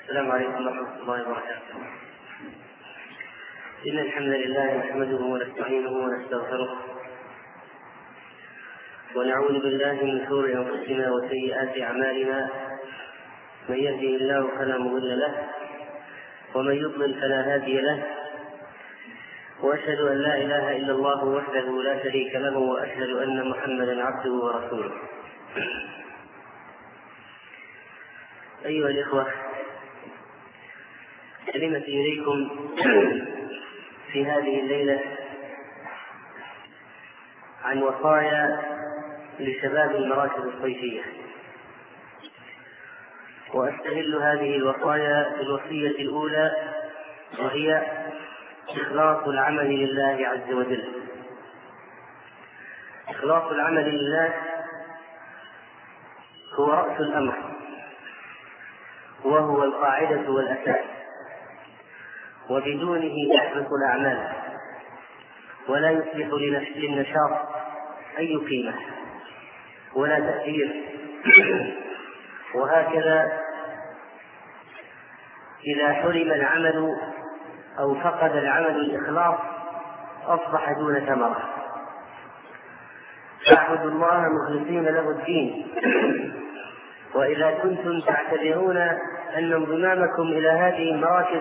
السلام عليكم ورحمة الله وبركاته. إن الحمد لله نحمده ونستعينه ونستغفره ونعوذ بالله من شرور أنفسنا وسيئات أعمالنا، من يهده الله فلا مضل له ومن يضلل فلا هادي له، وأشهد أن لا إله إلا الله وحده لا شريك له، وأشهد أن محمدا عبده ورسوله. أيها الإخوة، كلمتي إليكم في هذه الليلة عن وصايا لشباب المراكز الصيفية، وأستهل هذه الوصايا بالوصية الأولى، وهي إخلاص العمل لله عز وجل. إخلاص العمل لله هو رأس الأمر، وهو القاعدة والأساس، وبدونه تحبط الأعمال ولا يصبح للنشاط أي قيمة ولا تأثير. وهكذا إذا حرم العمل أو فقد العمل الإخلاص أصبح دون ثمرة. فاعبدوا الله مخلصين له الدين. وإذا كنتم تعتبرون أن انضمامكم إلى هذه المراكز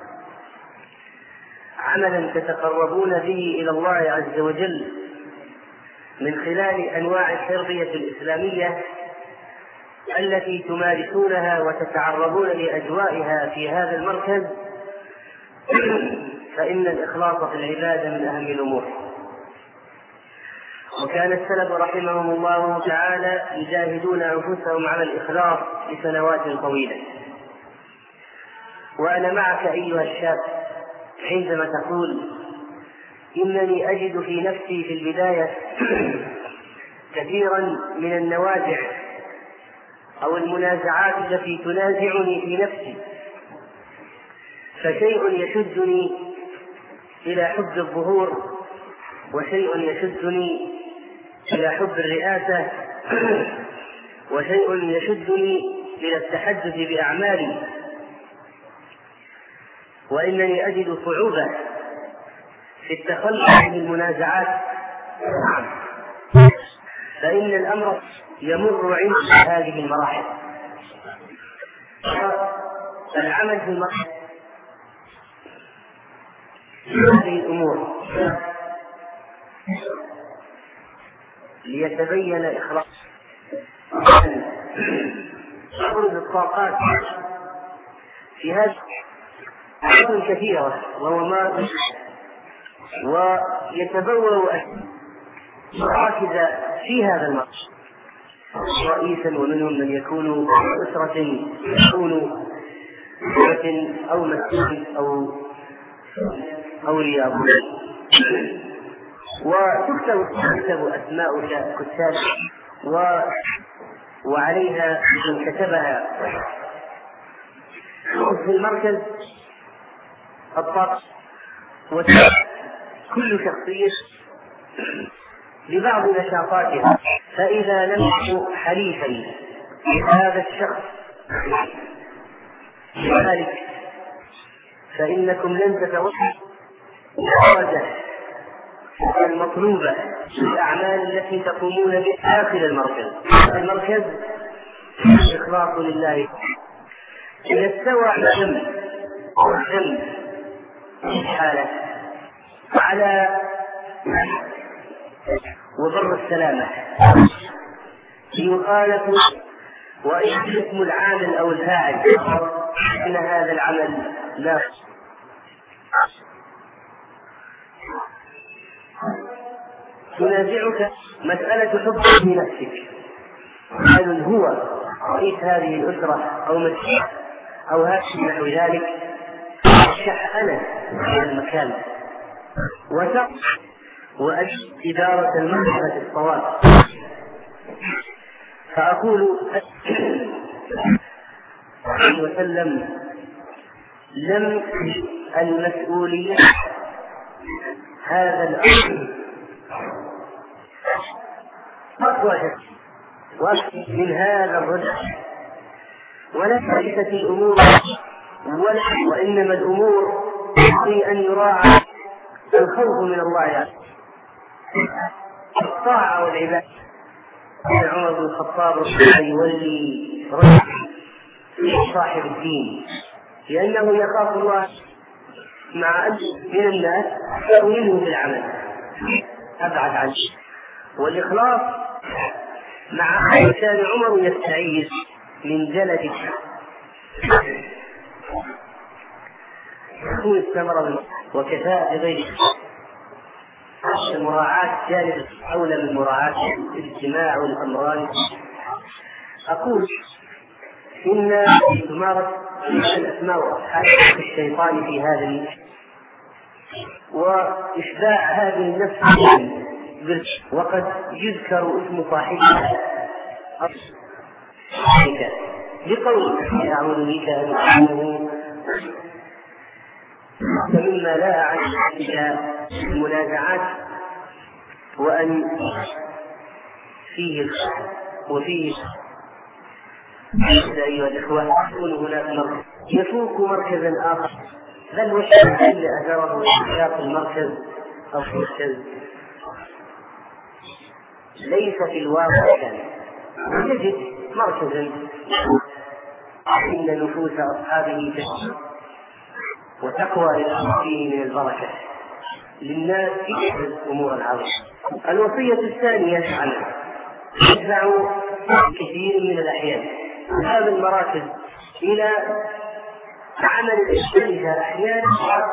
عملا تتقربون به إلى الله عز وجل من خلال أنواع التربية الإسلامية التي تمارسونها وتتعرضون لأجوائها في هذا المركز، فإن الإخلاص في العبادة من أهم الأمور. وكان السلف رحمهم الله تعالى يجاهدون أنفسهم على الإخلاص لسنوات طويلة. وأنا معك أيها الشاب عندما تقول إنني أجد في نفسي في البداية كثيرا من النوازع أو المنازعات التي تنازعني في نفسي، فشيء يشدني إلى حب الظهور، وشيء يشدني إلى حب الرئاسة، وشيء يشدني إلى التحدث بأعمالي، وإنني أجد صعوبة في التخلص من المنازعات، فإن الأمر يمر عند هذه المراحل. العمل في المراحل هذه الأمور ليتبين إخلاص تخرج الطاقات في هذه أمور كثيرة وممارسة، ويتبوأ مراكز في هذا المقصد رئيسا، ومنهم من يكون أسرة، يكون أسرة أو مسجد أو رياض، وتكتب أسماء كتاب وعليها من كتبها في المركز الطاقة، كل شخصية لبعض نشاطاتها. فإذا لم يكن حليفا هذا الشخص ذلك فإنكم لن تتوصلوا الدرجة المطلوبة في الأعمال التي تقومون بها داخل المركز إخلاص لله. إذا استوى الذنب حالة على وبر السلامة يخالف ويحكم العامل أو الفاعل إن هذا العمل لا تنازعك مسألة حب في نفسك، هل هو رئيس هذه الأسرة أو مسجد أو هذا نحو ذلك، أرشح أنا إلى المكان وأجد إدارة المنهج الصواب. فأقول وسلم لم المسؤولية هذا الأمر وأكثر من هذا الرجل، وليست الأمور وإنما الأمور في أن يراعى الخوف من الله عز وجل، الطاعة والعبادة. عمر بن الخطاب يولي رجل صاحب الدين لأنه يخاف الله، مع أن من الناس يؤمنه بالعمل أبعد عنه. والإخلاص مع كان عمر يستعيذ من جلد يكون الثمرة وكفاءة غيره. المراعاة جانب أولى من مراعاة الاجتماع والأمران. أقول إن تمارس الأسماء وأصحاب الشيطان في هذا وإشباع هذه النفس، وقد يذكر اسم صاحبها بقوله أعوذ بك أن أكون فمما لا أعلم إلى المنازعات وأن فيه وفيه أيها الإخوة يكون هناك مركز يفوق مركزا آخر، بل والشيء اللي أثره إنشاء المركز أو المركز ليس في الواقع كان تجد مركزا إن نفوس أصحابه تشكر وتقوى فيه من البركة للناس في الأمور العظيمة. الوصية الثانية عنها يدفع كثير من الأحيان هذه المراكز إلى عمل الإشتراك أحيانا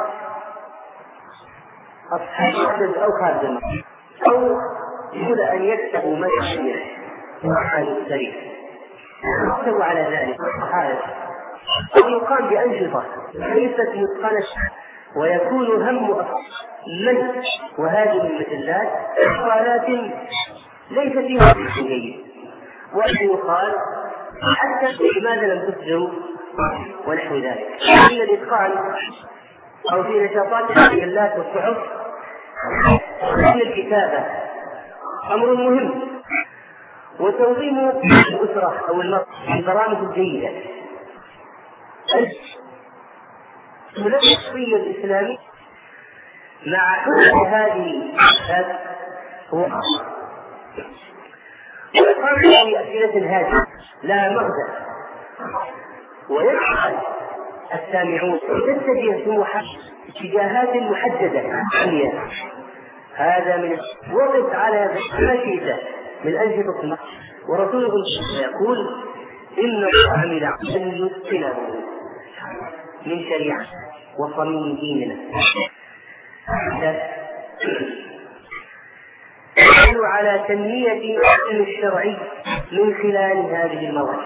أصحاب المركز أو خارج المركز، أو يقول أن يكتبوا مجلس وحال السريع يكتبوا على ذلك حالة، أو يقام بأنشطة ليست متقنة ويكون هم من وهذه المثلات إقالات ليس فيها جيد، وأن يقال حتى لماذا لم تسجلوا ونحو ذلك. إن الإتقان أو في نشاطات المجلات والصحف من الكتابة أمر مهم، وتنظيم الأسرة أو البرامج الجيدة الشخصية الإسلامية مع حسن هذه هو وإقامة في أسئلة هذه لها مغزى ويجعل السامعون تتجه سموحا اتجاهات محددة عالية. هذا من وقف على ما شئت من أنشطة النص، ورسوله يقول إن الله عمل عملا يتقنه من شريعة وصميم ديننا. يدل على تنمية العلم الشرعي من خلال هذه المواهب.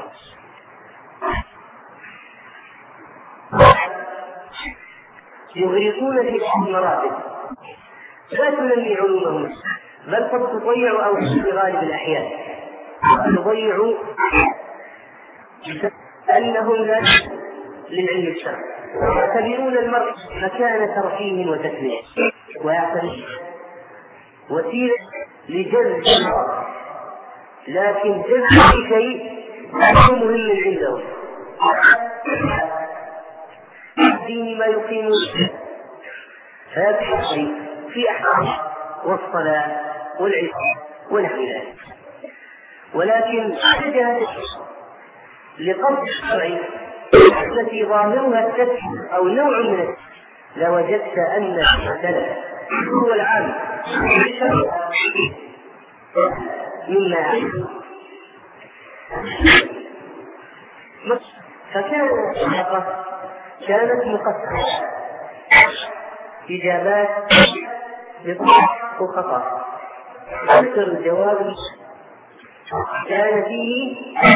يغرقون في المراتب لا تنمي علومهم، بل قد تضيع أو في غالب الأحيان تضيع أنهم لا للعلم الشرعي، يعتبرون المرء مكان ترفيه وتسلية، ويعتبر وسيلة لجذب المرء، لكن جذب شيء مهم عندهم الدين ما يقيم هذا الشيء في أحكام والصلاة والعبادة ونحو ذلك، ولكن اتجهت لقصد الشرع التي ظاهرها التسليم أو نوع من التسليم لوجدت أن السلف هو العام مما يعلم. كانت مقسمة إجابات بصح وخطأ. أكثر الجواب كان فيه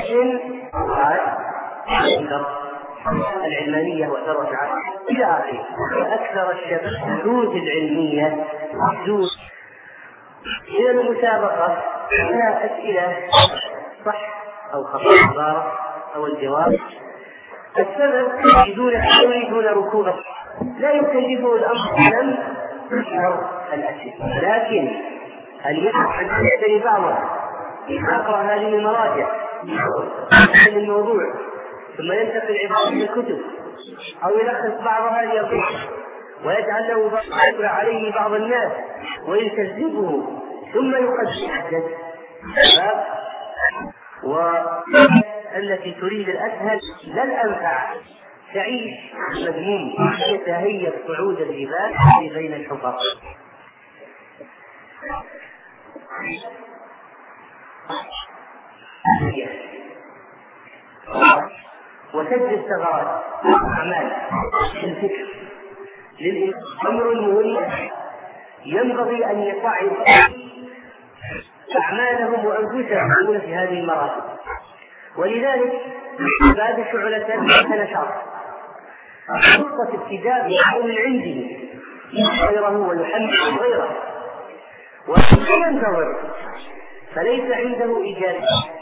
العلمانية وثروة العالم إلى آخره. أكثر الشذوذ العلمية حدود إلى المسابقة فيها أسئلة صح أو خطأ عبارة أو الجواب. السبب يريدون ركوبه، لا يكلفه الأمر لم يشعر الأسئلة، لكن هل يحق أن يشتري بعضها يقرأ هذه المراجع من الموضوع ثم ينتقل عبارة الكتب أو يلخص بعض هذه القصة ويجعل له يقرأ عليه بعض الناس ويكذبه ثم يقدم والتي تريد الأسهل لا الأنفع تعيش مذموم يتهيأ صعود الجبال بين الحفر. وسد الثغرات أعمال الفكر للأمر المهم ينبغي أن يصعد أعمالهم وأنفسهم في هذه المراتب. ولذلك بعد شعلة نشاط خطة ابتداء من عنده غيره ويحمل غيره وينتظر فليس عنده إيجاد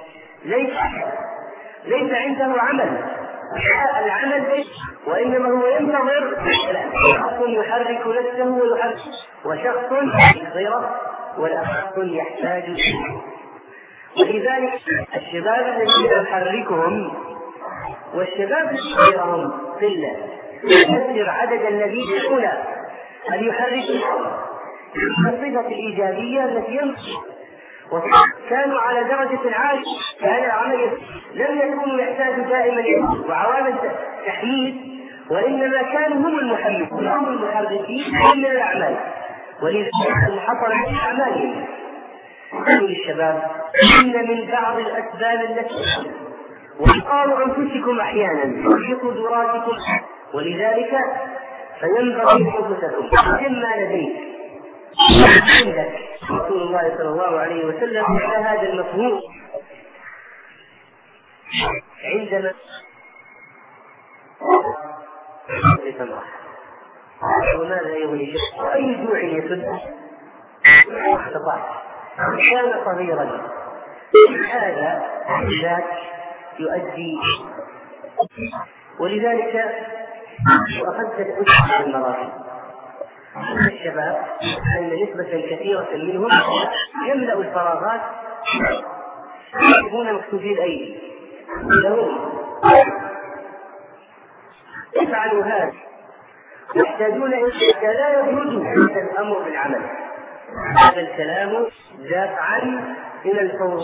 ليس عنده عمل العمل وإنما هو ينتظر شخص يحرك نفسه ويحرك وشخص غيره والآخر يحتاج إليه. ولذلك الشباب الذين يحركهم والشباب غيرهم قلة يكثر عدد الذين يكون أن يحركهم الصفة الإيجابية التي ينقص وكانوا على درجة عالية كان العمل لم يكونوا يحتاجوا دائما وعوامل تحميل وإنما كانوا هم المحركين هم المحركين من الأعمال. ولذلك حصل من أعمالهم للشباب إن من بعض الأسباب التي وقالوا أنفسكم أحيانا وقدراتكم ولذلك فينبغي أنفسكم مما لديك عندك رسول الله صلى الله عليه وسلم على هذا المفهوم عندما وماذا يغني وأي جوع يسد استطاع كان صغيرا هذا ذاك يؤدي ولذلك وأخذت الأسرة المراحل الشباب أن نسبة كثيرة منهم يملأ الفراغات يكون مكتوبي الأيدي لهم يفعلوا هذا يحتاجون إلى لا يجوز الأمر بالعمل. هذا الكلام دافعا إلى الفور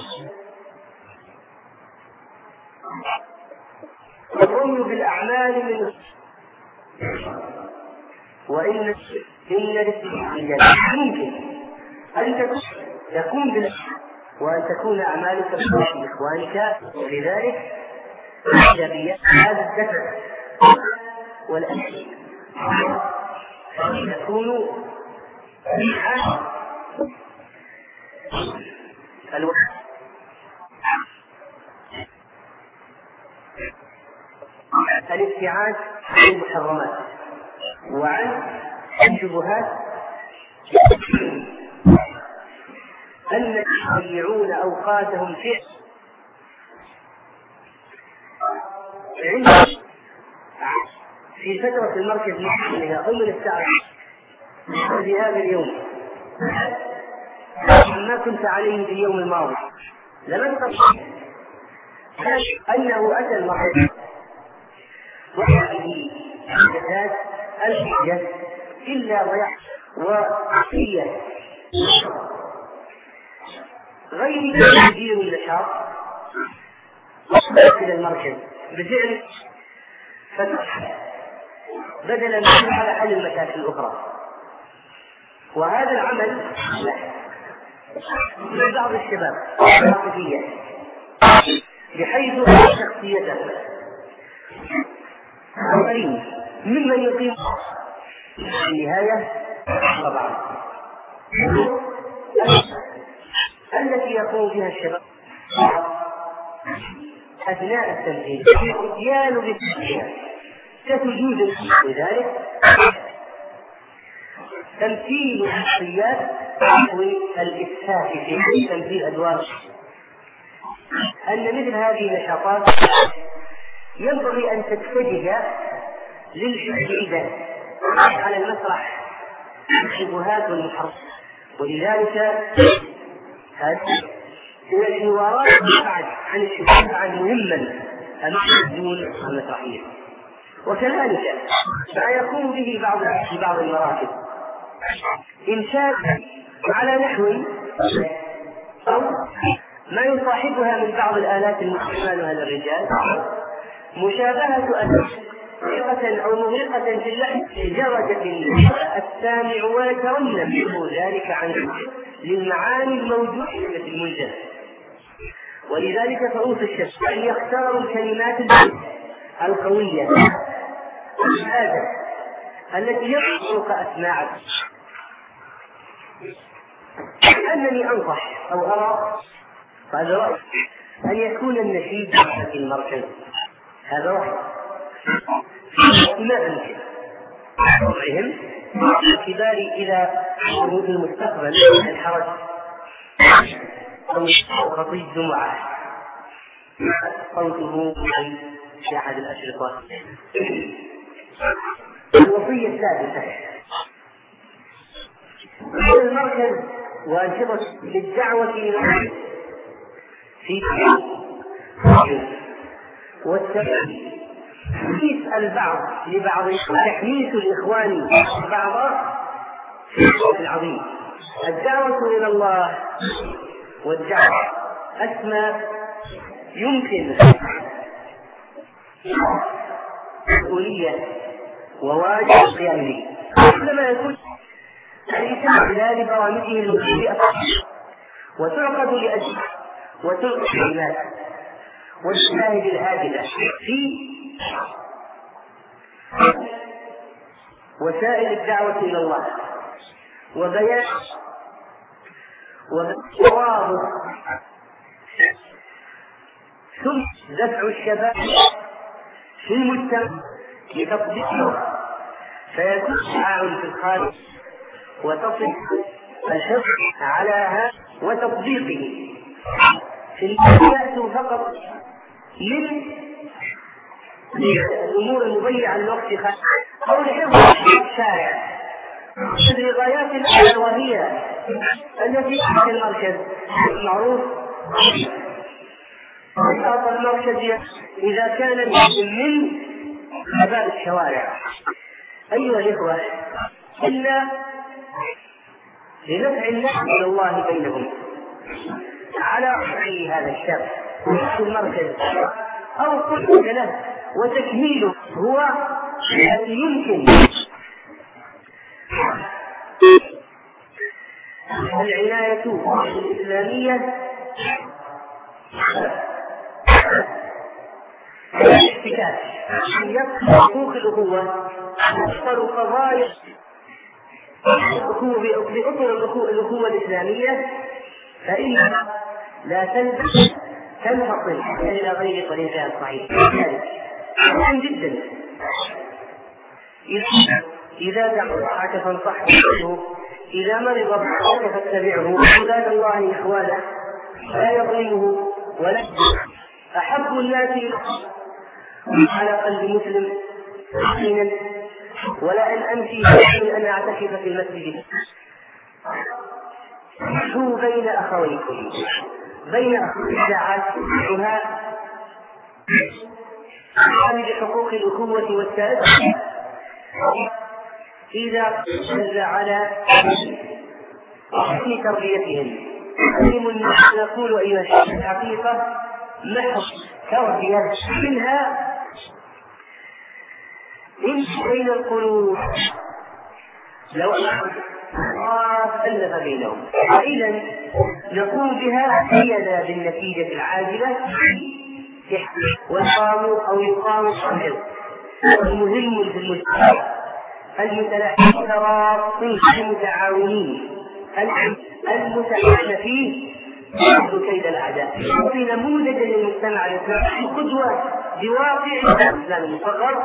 الرمي بالأعمال من وإن الاستجابة ممكن أن تكون وأن تكون أعمالك بإخوانك لذلك هذا الدفع والأمل يكون الابتعاد عن المحرمات وعن الشبهات أن يضيعون أوقاتهم في فترة المركز الى ضمن الساعة في هذا اليوم ما كنت عليه في اليوم الماضي لم تستطيع أنه أتى المركز وحده الجهاد الحجة إلا ضياع وعقية غير تدير النشاط إلى المركز بفعل فتح بدلا من على حل المشاكل الأخرى. وهذا العمل من بعض الشباب العاطفية بحيث شخصيته قريب ممن يقيم النهاية طبعا التي يقوم بها الشباب أثناء التمثيل الاتيان بالتمثيل ستجوز لذلك تمثيل الشخصيات والإسفاف في تمثيل أدوار أن مثل هذه النشاطات ينبغي أن تتجه للحديدة على المسرح الشبهات والمحرمات ولذلك هذه هي الحوارات بعد عن الشبهات عن مهما أمام المسرحية وكذلك ما يقوم به بعض المراكز إنشاء على نحو أو ما يصاحبها من بعض الآلات المستعملة للرجال مشابهة أسئلة أو مغرقة في اللحن لدرجة السامع ويترنم ذلك عنه للمعاني الموجودة في المنجز. ولذلك فأوصي الشخص أن يختاروا الكلمات القوية الشاذة التي يطرق أسماعها. أنني أنصح أو أرى هذا رأي أن يكون النشيد في المركز، هذا رأي ما أمكن وضعهم باعتبار إلى شروط المستقبل الحرج أو خطيب جمعة صوته في أحد الأشرطة. الوصية الثالثة المركز وأنشطة للدعوة إلى في والتحميس البعض لبعض، تحميس الإخوان بعضا العظيم. الدعوة إلى الله والدعوة أسمى يمكن مسؤولية وواجب القيام به لما يكون الإنسان خلال برامجه المختلفة وتعقد لأجل وتلقي الناس والشاهد الهادئة في وسائل الدعوة إلى الله وبيان وواضح ثم دفع الشباب في المجتمع لتطبيقه فيكون تعاون في الخارج وتصل الحفظ على هذا وتطبيقه في الأشياء فقط من الأمور المضيعة للوقت أو لحفظ الشارع لغايات الأولى وهي التي في المركز المعروف المركز إذا كان من شباب الشوارع. أيها الإخوة إلا لنفع الناس إلى الله بينهم على رأي هذا الشاب في المركز أو قلت له وتكميله هو الذي يمكن العناية الإسلامية الاحتكاك حقوق الأخوة أكثر قضايا بأطر الأخوة الإسلامية فإنها لا تنفصل إلى غير طريقها الصحيح. مهم جدا إذا دعاك فانصحه، إذا مرض فاتبعك فاتبعه، عباد الله إخوانا لا يظلمه ولا أحب الناس على قلب مسلم حينا ولا أن أمشي أن أعتكف في المسجد. شو بين أخويكم بين ساعات عامل حقوق الأخوة والتأسي إذا دل على حسن تربيتهم. نقول أيها الحقيقة محض تربية منها إن بين القلوب لو ألف بينهم، فإذا نقوم بها حينا بالنتيجة العاجلة يقام الحمل المهم في المجتمع المتلاحقين المتعاونين المتعاون فيه كيد الأعداء في نموذج للمجتمع الإسلامي قدوة بواقع الإسلام المصغر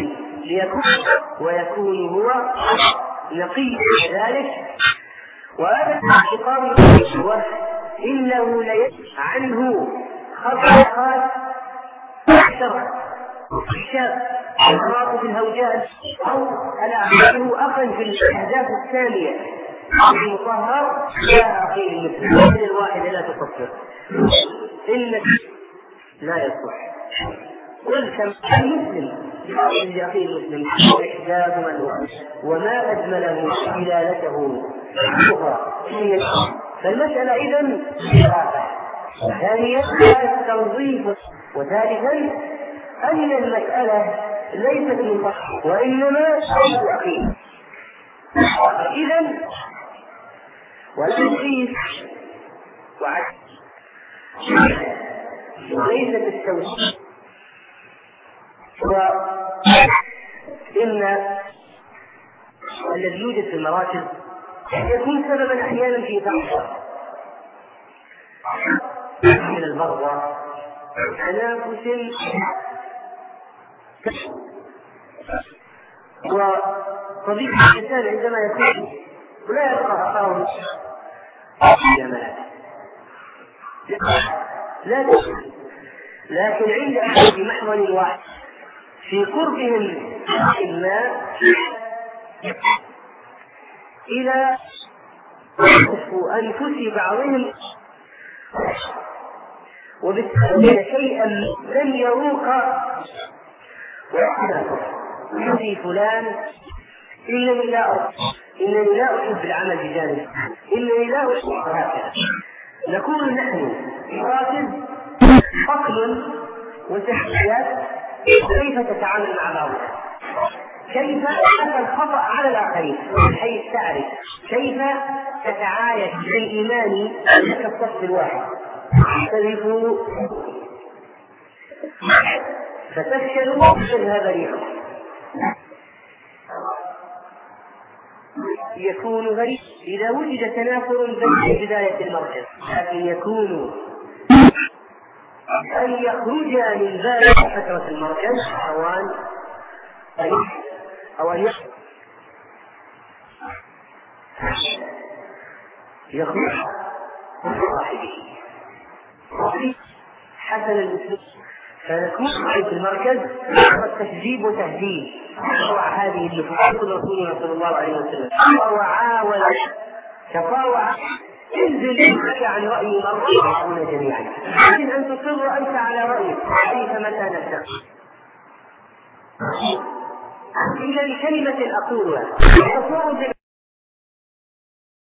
ويكون هو نقي ذلك. وهذا الإقامة إنه ليس عنه خطأ الشرع الشاب الراق في الهوجاء أو الأعمال أخا في الأحداث الثانية المطهر لا أخي المسلم الواحد لا تصفر إن لا يصح المسلم لأخيه المسلم إحداث من وما أجمله خلالته فالمسألة إذن ثلاثة. ثانيا التوظيف. وثالثا أن المسألة ليست من فقه وإنما شيء أخيه. إذن والتوظيف وعكس ليست التوظيف. وإن الذي يوجد في المراكز يكون سببا أحيانا في ضعف من البغضة تنافس وطبيعة الإنسان عندما يكون ولا يبقى أخاه لكن عند أحد في محور واحد في قربهم ما إلى أنفس بعضهم وبالتالي شيئا لم يروق في فلان إنني لا أحب العمل بجانب إنني لا أحب هكذا. نكون نحن مراتب فصل وتحديات كيف تتعامل مع بعضنا، كيف تأخذ الخطأ على الآخرين بحيث تعرف كيف تتعايش بالإيمان كالصف الواحد تختلفوا فتفشلوا تذهب ريحكم. يكون غريب إذا وجد تنافر بين بداية المركز، لكن يكون أن يخرج من ذلك فترة المركز أو أن يخرج صاحبه حسن المسلم فنكون في المركز التشجيب وتهديد هذه اللي تقول رسولنا صلى الله عليه وسلم وعاول تطاوع انزل عن رأي مرة جميعا. يمكن أن تصر أنت على رأيك كيف متى نفسك إلا لكلمة أقولها